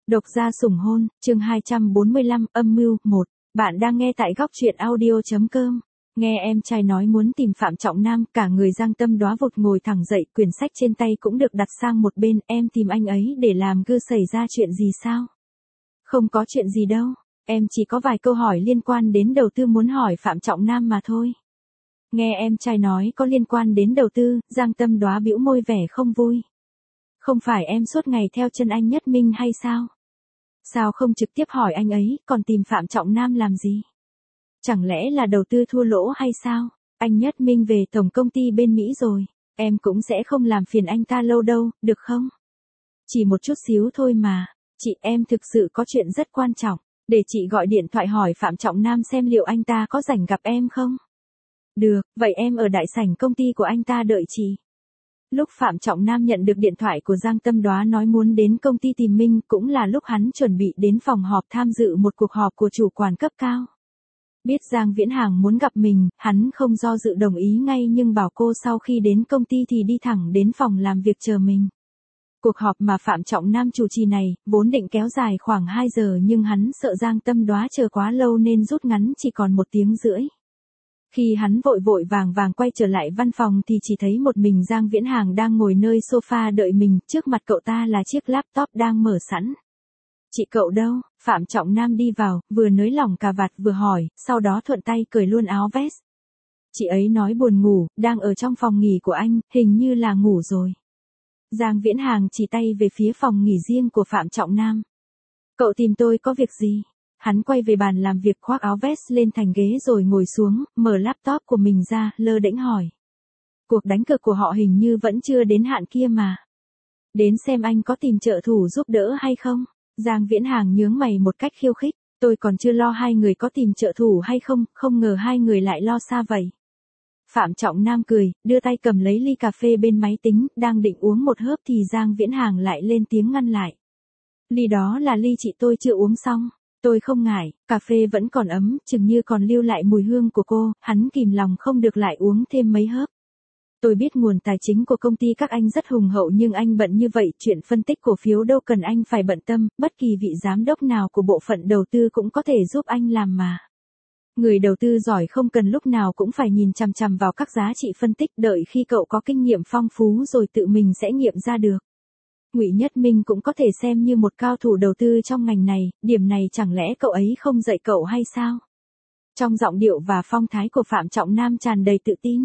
Độc gia sủng hôn, chương 245, âm mưu, 1. Bạn đang nghe tại góc truyện audio.com. Nghe em trai nói muốn tìm Phạm Trọng Nam, cả người Giang Tâm Đóa vụt ngồi thẳng dậy, quyển sách trên tay cũng được đặt sang một bên. Em tìm anh ấy để làm gư, xảy ra chuyện gì sao? Không có chuyện gì đâu, em chỉ có vài câu hỏi liên quan đến đầu tư muốn hỏi Phạm Trọng Nam mà thôi. Nghe em trai nói có liên quan đến đầu tư, Giang Tâm Đóa bĩu môi vẻ không vui. Không phải em suốt ngày theo chân anh Nhất Minh hay sao? Sao không trực tiếp hỏi anh ấy, còn tìm Phạm Trọng Nam làm gì? Chẳng lẽ là đầu tư thua lỗ hay sao? Anh Nhất Minh về tổng công ty bên Mỹ rồi, em cũng sẽ không làm phiền anh ta lâu đâu, được không? Chỉ một chút xíu thôi mà, chị, em thực sự có chuyện rất quan trọng, để chị gọi điện thoại hỏi Phạm Trọng Nam xem liệu anh ta có rảnh gặp em không? Được, vậy em ở đại sảnh công ty của anh ta đợi chị. Lúc Phạm Trọng Nam nhận được điện thoại của Giang Tâm Đóa nói muốn đến công ty tìm Minh, cũng là lúc hắn chuẩn bị đến phòng họp tham dự một cuộc họp của chủ quản cấp cao. Biết Giang Viễn Hàng muốn gặp mình, hắn không do dự đồng ý ngay, nhưng bảo cô sau khi đến công ty thì đi thẳng đến phòng làm việc chờ mình. Cuộc họp mà Phạm Trọng Nam chủ trì này, vốn định kéo dài khoảng 2 giờ, nhưng hắn sợ Giang Tâm Đóa chờ quá lâu nên rút ngắn chỉ còn 1 tiếng rưỡi. Khi hắn vội vội vàng vàng quay trở lại văn phòng thì chỉ thấy một mình Giang Viễn Hàng đang ngồi nơi sofa đợi mình, trước mặt cậu ta là chiếc laptop đang mở sẵn. Chị cậu đâu? Phạm Trọng Nam đi vào, vừa nới lỏng cà vạt vừa hỏi, sau đó thuận tay cởi luôn áo vest. Chị ấy nói buồn ngủ, đang ở trong phòng nghỉ của anh, hình như là ngủ rồi. Giang Viễn Hàng chỉ tay về phía phòng nghỉ riêng của Phạm Trọng Nam. Cậu tìm tôi có việc gì? Hắn quay về bàn làm việc, khoác áo vest lên thành ghế rồi ngồi xuống, mở laptop của mình ra, lơ đễnh hỏi. Cuộc đánh cược của họ hình như vẫn chưa đến hạn kia mà. Đến xem anh có tìm trợ thủ giúp đỡ hay không? Giang Viễn Hàng nhướng mày một cách khiêu khích. Tôi còn chưa lo hai người có tìm trợ thủ hay không, không ngờ hai người lại lo xa vậy. Phạm Trọng Nam cười, đưa tay cầm lấy ly cà phê bên máy tính, đang định uống một hớp thì Giang Viễn Hàng lại lên tiếng ngăn lại. Ly đó là ly chị tôi chưa uống xong. Tôi không ngại, cà phê vẫn còn ấm, chừng như còn lưu lại mùi hương của cô, hắn kìm lòng không được lại uống thêm mấy hớp. Tôi biết nguồn tài chính của công ty các anh rất hùng hậu, nhưng anh bận như vậy, chuyện phân tích cổ phiếu đâu cần anh phải bận tâm, bất kỳ vị giám đốc nào của bộ phận đầu tư cũng có thể giúp anh làm mà. Người đầu tư giỏi không cần lúc nào cũng phải nhìn chằm chằm vào các giá trị phân tích, đợi khi cậu có kinh nghiệm phong phú rồi tự mình sẽ nghiệm ra được. Ngụy Nhất Minh cũng có thể xem như một cao thủ đầu tư trong ngành này, điểm này chẳng lẽ cậu ấy không dạy cậu hay sao? Trong giọng điệu và phong thái của Phạm Trọng Nam tràn đầy tự tin.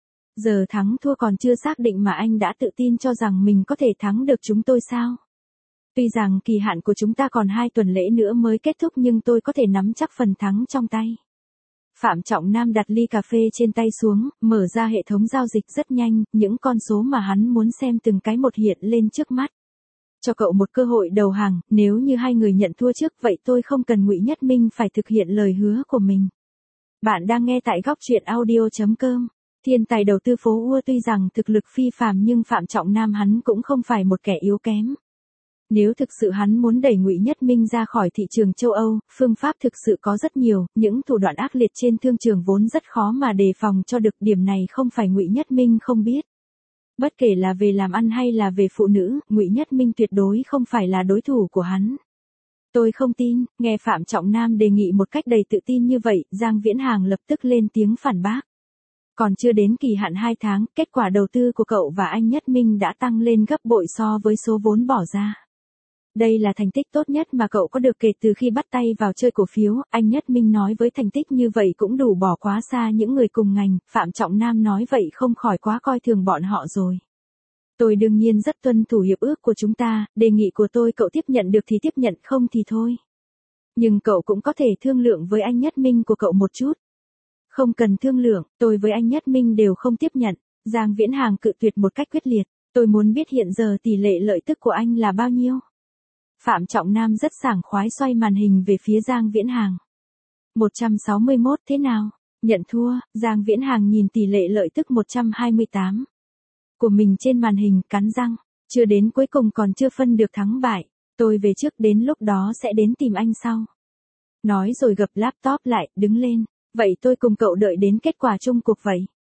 Giờ thắng thua còn chưa xác định mà anh đã tự tin cho rằng mình có thể thắng được chúng tôi sao? Tuy rằng kỳ hạn của chúng ta còn 2 tuần lễ nữa mới kết thúc, nhưng tôi có thể nắm chắc phần thắng trong tay. Phạm Trọng Nam đặt ly cà phê trên tay xuống, mở ra hệ thống giao dịch rất nhanh, những con số mà hắn muốn xem từng cái một hiện lên trước mắt. Cho cậu một cơ hội đầu hàng, nếu như hai người nhận thua trước vậy tôi không cần Ngụy Nhất Minh phải thực hiện lời hứa của mình. Bạn đang nghe tại góc truyện audio.com. Thiên tài đầu tư phố Ua tuy rằng thực lực phi phàm nhưng Phạm Trọng Nam hắn cũng không phải một kẻ yếu kém. Nếu thực sự hắn muốn đẩy Ngụy Nhất Minh ra khỏi thị trường châu Âu, phương pháp thực sự có rất nhiều, những thủ đoạn ác liệt trên thương trường vốn rất khó mà đề phòng cho được, điểm này không phải Ngụy Nhất Minh không biết. Bất kể là về làm ăn hay là về phụ nữ, Ngụy Nhất Minh tuyệt đối không phải là đối thủ của hắn. Tôi không tin. Nghe Phạm Trọng Nam đề nghị một cách đầy tự tin như vậy, Giang Viễn Hàng lập tức lên tiếng phản bác. Còn chưa đến kỳ hạn 2 tháng, kết quả đầu tư của cậu và anh Nhất Minh đã tăng lên gấp bội so với số vốn bỏ ra. Đây là thành tích tốt nhất mà cậu có được kể từ khi bắt tay vào chơi cổ phiếu, anh Nhất Minh nói với thành tích như vậy cũng đủ bỏ quá xa những người cùng ngành, Phạm Trọng Nam nói vậy không khỏi quá coi thường bọn họ rồi. Tôi đương nhiên rất tuân thủ hiệp ước của chúng ta, đề nghị của tôi cậu tiếp nhận được thì tiếp nhận, không thì thôi. Nhưng cậu cũng có thể thương lượng với anh Nhất Minh của cậu một chút. Không cần thương lượng, tôi với anh Nhất Minh đều không tiếp nhận. Giang Viễn Hàng cự tuyệt một cách quyết liệt. Tôi muốn biết hiện giờ tỷ lệ lợi tức của anh là bao nhiêu? Phạm Trọng Nam rất sảng khoái xoay màn hình về phía Giang Viễn Hàng. 161 thế nào? Nhận thua. Giang Viễn Hàng nhìn tỷ lệ lợi tức 128 của mình trên màn hình, cắn răng. Chưa đến cuối cùng còn chưa phân được thắng bại. Tôi về trước, đến lúc đó sẽ đến tìm anh sau. Nói rồi gập laptop lại, đứng lên. Vậy tôi cùng cậu đợi đến kết quả chung cuộc vậy.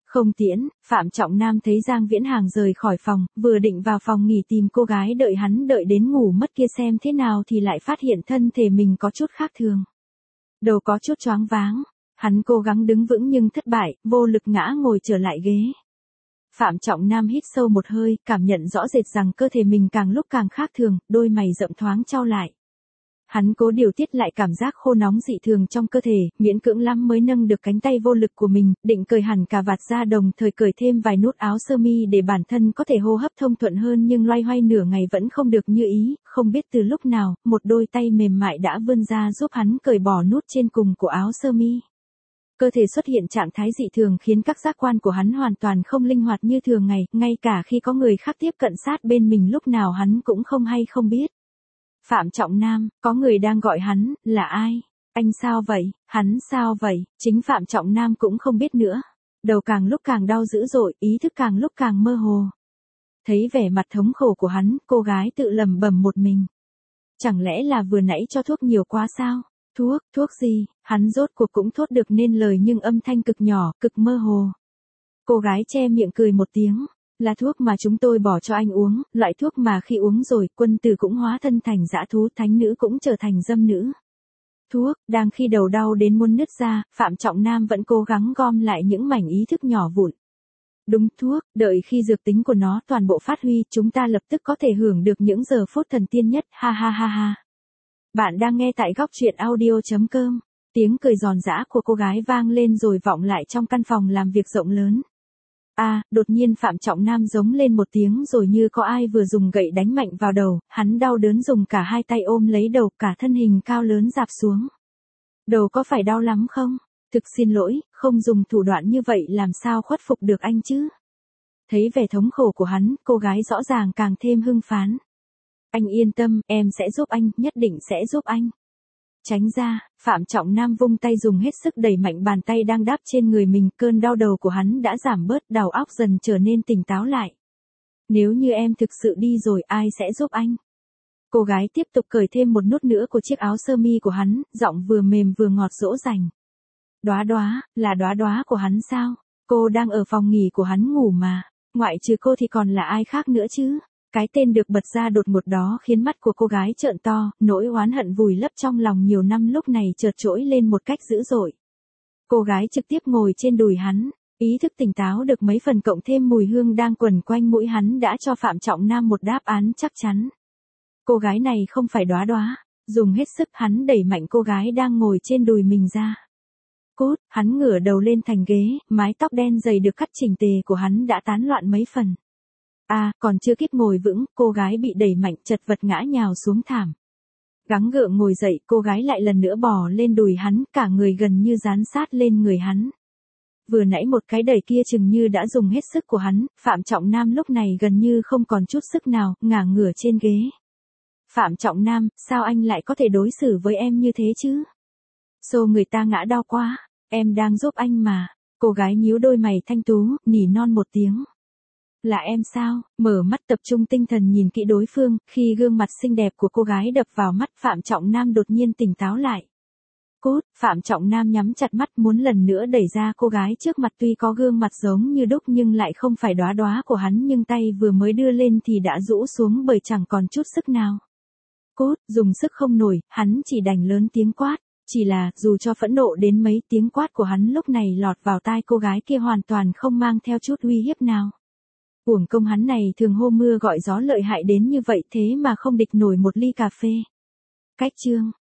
Không tiễn, Phạm Trọng Nam thấy Giang Viễn Hàng rời khỏi phòng, vừa định vào phòng nghỉ tìm cô gái đợi hắn đợi đến ngủ mất kia xem thế nào thì lại phát hiện thân thể mình có chút khác thường. Đầu có chút choáng váng, hắn cố gắng đứng vững nhưng thất bại, vô lực ngã ngồi trở lại ghế. Phạm Trọng Nam hít sâu một hơi, cảm nhận rõ rệt rằng cơ thể mình càng lúc càng khác thường, đôi mày rậm thoáng chau lại. Hắn cố điều tiết lại cảm giác khô nóng dị thường trong cơ thể, miễn cưỡng lắm mới nâng được cánh tay vô lực của mình, định cởi hẳn cà vạt ra đồng thời cởi thêm vài nút áo sơ mi để bản thân có thể hô hấp thông thuận hơn nhưng loay hoay nửa ngày vẫn không được như ý, không biết từ lúc nào, một đôi tay mềm mại đã vươn ra giúp hắn cởi bỏ nút trên cùng của áo sơ mi. Cơ thể xuất hiện trạng thái dị thường khiến các giác quan của hắn hoàn toàn không linh hoạt như thường ngày, ngay cả khi có người khác tiếp cận sát bên mình lúc nào hắn cũng không hay không biết. Phạm Trọng Nam, có người đang gọi hắn, là ai? Anh sao vậy? Hắn sao vậy? Chính Phạm Trọng Nam cũng không biết nữa. Đầu càng lúc càng đau dữ dội, ý thức càng lúc càng mơ hồ. Thấy vẻ mặt thống khổ của hắn, cô gái tự lẩm bẩm một mình. Chẳng lẽ là vừa nãy cho thuốc nhiều quá sao? Thuốc gì? Hắn rốt cuộc cũng thốt được nên lời nhưng âm thanh cực nhỏ, cực mơ hồ. Cô gái che miệng cười một tiếng. Là thuốc mà chúng tôi bỏ cho anh uống, loại thuốc mà khi uống rồi, quân tử cũng hóa thân thành dã thú, thánh nữ cũng trở thành dâm nữ. Thuốc, đang khi đầu đau đến muốn nứt ra, Phạm Trọng Nam vẫn cố gắng gom lại những mảnh ý thức nhỏ vụn. Đúng thuốc, đợi khi dược tính của nó toàn bộ phát huy, chúng ta lập tức có thể hưởng được những giờ phút thần tiên nhất, ha ha ha ha. Bạn đang nghe tại góc truyện audio.com. Tiếng cười giòn giã của cô gái vang lên rồi vọng lại trong căn phòng làm việc rộng lớn. Đột nhiên Phạm Trọng Nam giống lên một tiếng rồi như có ai vừa dùng gậy đánh mạnh vào đầu, hắn đau đớn dùng cả hai tay ôm lấy đầu, cả thân hình cao lớn rạp xuống. Đầu có phải đau lắm không? Thực xin lỗi, không dùng thủ đoạn như vậy làm sao khuất phục được anh chứ? Thấy vẻ thống khổ của hắn, cô gái rõ ràng càng thêm hưng phấn. Anh yên tâm, em sẽ giúp anh, nhất định sẽ giúp anh. Tránh ra, Phạm Trọng Nam vung tay dùng hết sức đẩy mạnh bàn tay đang đáp trên người mình, cơn đau đầu của hắn đã giảm bớt, đầu óc dần trở nên tỉnh táo lại. Nếu như em thực sự đi rồi ai sẽ giúp anh? Cô gái tiếp tục cởi thêm một nút nữa của chiếc áo sơ mi của hắn, giọng vừa mềm vừa ngọt dỗ dành. Đóa, là đóa của hắn sao? Cô đang ở phòng nghỉ của hắn ngủ mà, ngoại trừ cô thì còn là ai khác nữa chứ? Cái tên được bật ra đột ngột đó khiến mắt của cô gái trợn to, nỗi oán hận vùi lấp trong lòng nhiều năm lúc này chợt trỗi lên một cách dữ dội. Cô gái trực tiếp ngồi trên đùi hắn, ý thức tỉnh táo được mấy phần cộng thêm mùi hương đang quẩn quanh mũi hắn đã cho Phạm Trọng Nam một đáp án chắc chắn. Cô gái này không phải đóa, dùng hết sức hắn đẩy mạnh cô gái đang ngồi trên đùi mình ra. Cút, hắn ngửa đầu lên thành ghế, mái tóc đen dày được cắt chỉnh tề của hắn đã tán loạn mấy phần. Còn chưa kịp ngồi vững, cô gái bị đẩy mạnh chật vật ngã nhào xuống thảm. Gắng gượng ngồi dậy, cô gái lại lần nữa bò lên đùi hắn, cả người gần như dán sát lên người hắn. Vừa nãy một cái đẩy kia chừng như đã dùng hết sức của hắn, Phạm Trọng Nam lúc này gần như không còn chút sức nào, ngả ngửa trên ghế. Phạm Trọng Nam, sao anh lại có thể đối xử với em như thế chứ? Xô người ta ngã đau quá, em đang giúp anh mà. Cô gái nhíu đôi mày thanh tú, nỉ non một tiếng. Là em sao? Mở mắt tập trung tinh thần nhìn kỹ đối phương, khi gương mặt xinh đẹp của cô gái đập vào mắt Phạm Trọng Nam đột nhiên tỉnh táo lại. Cút, Phạm Trọng Nam nhắm chặt mắt muốn lần nữa đẩy ra cô gái trước mặt tuy có gương mặt giống như đúc nhưng lại không phải đóa của hắn nhưng tay vừa mới đưa lên thì đã rũ xuống bởi chẳng còn chút sức nào. Cút, dùng sức không nổi, hắn chỉ đành lớn tiếng quát. Chỉ là, dù cho phẫn nộ đến mấy tiếng quát của hắn lúc này lọt vào tai cô gái kia hoàn toàn không mang theo chút uy hiếp nào. Uổng công hắn này thường hô mưa gọi gió lợi hại đến như vậy thế mà không địch nổi một ly cà phê. Cách chương